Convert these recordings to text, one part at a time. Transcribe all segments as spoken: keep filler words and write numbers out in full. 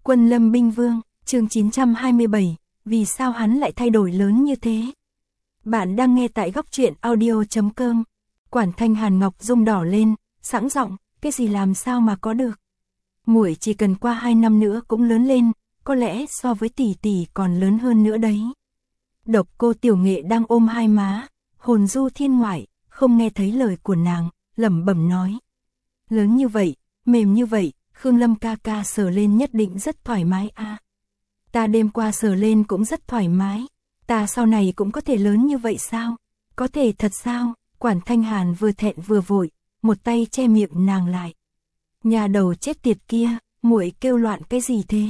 Quân Lâm Binh Vương, chương chín trăm hai mươi bảy, vì sao hắn lại thay đổi lớn như thế? Bạn đang nghe tại góc truyện audio chấm com. Quản thanh Hàn Ngọc rung đỏ lên, sẵn giọng, cái gì làm sao mà có được? Muội chỉ cần qua hai năm nữa cũng lớn lên, có lẽ so với tỷ tỷ còn lớn hơn nữa đấy. Độc Cô Tiểu Nghệ đang ôm hai má, hồn du thiên ngoại, không nghe thấy lời của nàng, lẩm bẩm nói. Lớn như vậy, mềm như vậy, Khương Lâm ca ca sờ lên nhất định rất thoải mái a. À. Ta đêm qua sờ lên cũng rất thoải mái, ta sau này cũng có thể lớn như vậy sao? Có thể thật sao? Quản thanh Hàn vừa thẹn vừa vội, một tay che miệng nàng lại. Nhà đầu chết tiệt kia, muội kêu loạn cái gì thế?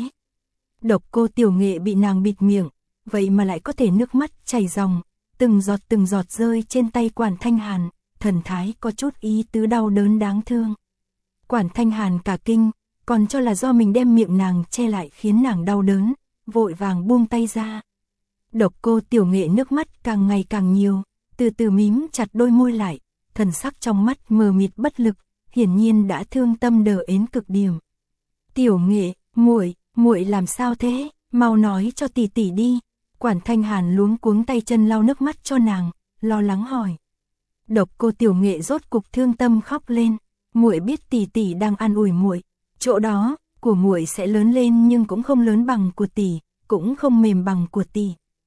Độc Cô Tiểu Nghệ bị nàng bịt miệng, vậy mà lại có thể nước mắt chảy ròng, từng giọt từng giọt rơi trên tay Quản thanh Hàn, thần thái có chút ý tứ đau đớn đáng thương. Quản thanh Hàn cả kinh, còn cho là do mình đem miệng nàng che lại khiến nàng đau đớn, vội vàng buông tay ra. Độc Cô Tiểu Nghệ nước mắt càng ngày càng nhiều, từ từ mím chặt đôi môi lại, thần sắc trong mắt mờ mịt bất lực, hiển nhiên đã thương tâm đờ đến cực điểm. Tiểu Nghệ, muội, muội làm sao thế? Mau nói cho tỷ tỷ đi. Quản thanh Hàn luống cuống tay chân lau nước mắt cho nàng, lo lắng hỏi. Độc Cô Tiểu Nghệ rốt cục thương tâm khóc lên. Muội biết tỷ tỷ đang an ủi muội, chỗ đó của muội sẽ lớn lên nhưng cũng không lớn bằng của tỷ, cũng không mềm bằng của tỷ.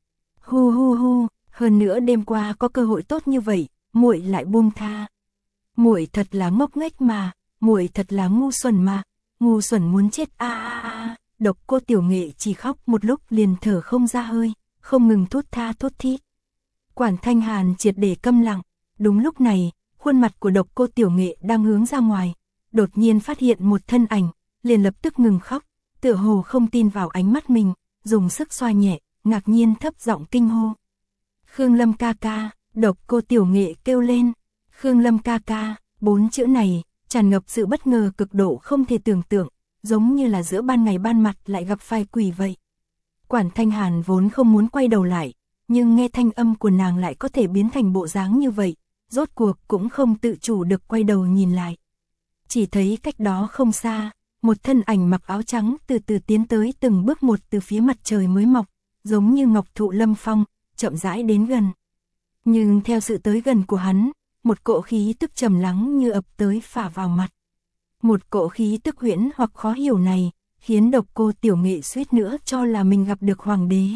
Hu hu hu, hơn nữa đêm qua có cơ hội tốt như vậy, muội lại buông tha. Muội thật là ngốc nghếch mà, muội thật là ngu xuẩn mà, ngu xuẩn muốn chết a a a. Độc Cô Tiểu Nghệ chỉ khóc một lúc liền thở không ra hơi, không ngừng thốt tha thốt thít. Quản thanh Hàn triệt để câm lặng, đúng lúc này, khuôn mặt của Độc Cô Tiểu Nghệ đang hướng ra ngoài, đột nhiên phát hiện một thân ảnh, liền lập tức ngừng khóc, tựa hồ không tin vào ánh mắt mình, dùng sức xoa nhẹ, ngạc nhiên thấp giọng kinh hô. Khương Lâm ca ca, Độc Cô Tiểu Nghệ kêu lên. Khương Lâm ca ca, bốn chữ này, tràn ngập sự bất ngờ cực độ không thể tưởng tượng, giống như là giữa ban ngày ban mặt lại gặp phải quỷ vậy. Quản thanh Hàn vốn không muốn quay đầu lại, nhưng nghe thanh âm của nàng lại có thể biến thành bộ dáng như vậy, rốt cuộc cũng không tự chủ được quay đầu nhìn lại. Chỉ thấy cách đó không xa, một thân ảnh mặc áo trắng từ từ tiến tới từng bước một từ phía mặt trời mới mọc, giống như ngọc thụ lâm phong, chậm rãi đến gần. Nhưng theo sự tới gần của hắn, một cỗ khí tức trầm lắng như ập tới phả vào mặt. Một cỗ khí tức huyễn hoặc khó hiểu này, khiến Độc Cô Tiểu Nghệ suýt nữa cho là mình gặp được hoàng đế.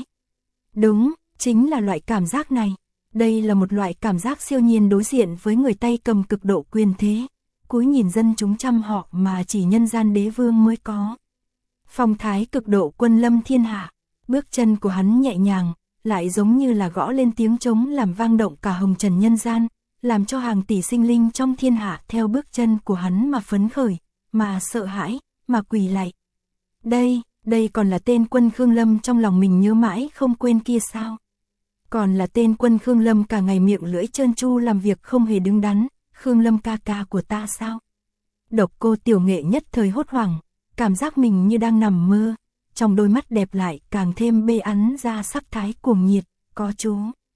Đúng, chính là loại cảm giác này. Đây là một loại cảm giác siêu nhiên đối diện với người tay cầm cực độ quyền thế, cúi nhìn dân chúng trăm họ mà chỉ nhân gian đế vương mới có. Phong thái cực độ quân lâm thiên hạ, bước chân của hắn nhẹ nhàng, lại giống như là gõ lên tiếng trống làm vang động cả hồng trần nhân gian, làm cho hàng tỷ sinh linh trong thiên hạ theo bước chân của hắn mà phấn khởi, mà sợ hãi, mà quỳ lạy. Đây, đây còn là tên quân Khương Lâm trong lòng mình nhớ mãi không quên kia sao? Còn là tên quân Khương Lâm cả ngày miệng lưỡi trơn tru làm việc không hề đứng đắn, Khương Lâm ca ca của ta sao? Độc Cô Tiểu Nghệ nhất thời hốt hoảng, cảm giác mình như đang nằm mơ, trong đôi mắt đẹp lại càng thêm bê ắn ra sắc thái cuồng nhiệt, có chú.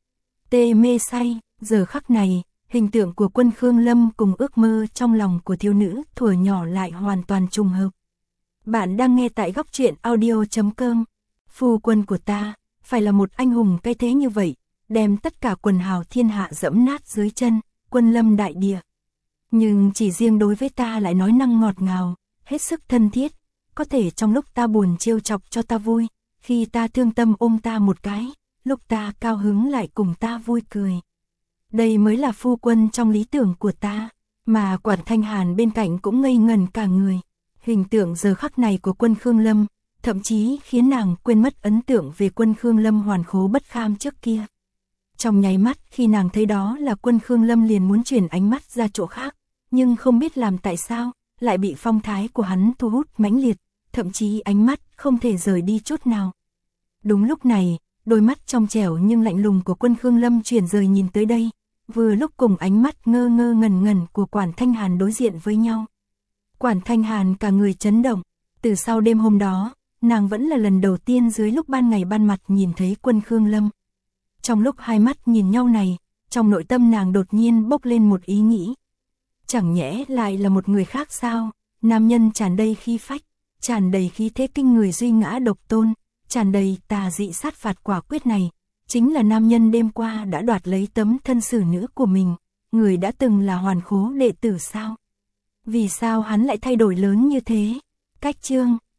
Tê mê say, giờ khắc này, hình tượng của quân Khương Lâm cùng ước mơ trong lòng của thiếu nữ thuở nhỏ lại hoàn toàn trùng hợp. Bạn đang nghe tại góc truyện audio chấm com. Phu quân của ta, phải là một anh hùng cái thế như vậy, đem tất cả quần hào thiên hạ dẫm nát dưới chân, quân lâm đại địa. Nhưng chỉ riêng đối với ta lại nói năng ngọt ngào, hết sức thân thiết, có thể trong lúc ta buồn trêu chọc cho ta vui, khi ta thương tâm ôm ta một cái, lúc ta cao hứng lại cùng ta vui cười. Đây mới là phu quân trong lý tưởng của ta, mà Quản thanh Hàn bên cạnh cũng ngây ngần cả người. Hình tượng giờ khắc này của quân Khương Lâm, thậm chí khiến nàng quên mất ấn tượng về quân Khương Lâm hoàn khố bất kham trước kia. Trong nháy mắt khi nàng thấy đó là quân Khương Lâm liền muốn chuyển ánh mắt ra chỗ khác, nhưng không biết làm tại sao, lại bị phong thái của hắn thu hút mãnh liệt, thậm chí ánh mắt không thể rời đi chút nào. Đúng lúc này, đôi mắt trong trẻo nhưng lạnh lùng của quân Khương Lâm chuyển rời nhìn tới đây, vừa lúc cùng ánh mắt ngơ ngơ ngẩn ngẩn của Quản thanh Hàn đối diện với nhau. Quản thanh Hàn cả người chấn động, từ sau đêm hôm đó, nàng vẫn là lần đầu tiên dưới lúc ban ngày ban mặt nhìn thấy quân Khương Lâm. Trong lúc hai mắt nhìn nhau này, trong nội tâm nàng đột nhiên bốc lên một ý nghĩ. Chẳng nhẽ lại là một người khác sao? Nam nhân tràn đầy khí phách, tràn đầy khí thế kinh người duy ngã độc tôn, tràn đầy tà dị sát phạt quả quyết này, chính là nam nhân đêm qua đã đoạt lấy tấm thân xử nữ của mình, người đã từng là Hoàn Khố đệ tử sao? Vì sao hắn lại thay đổi lớn như thế? Cách chương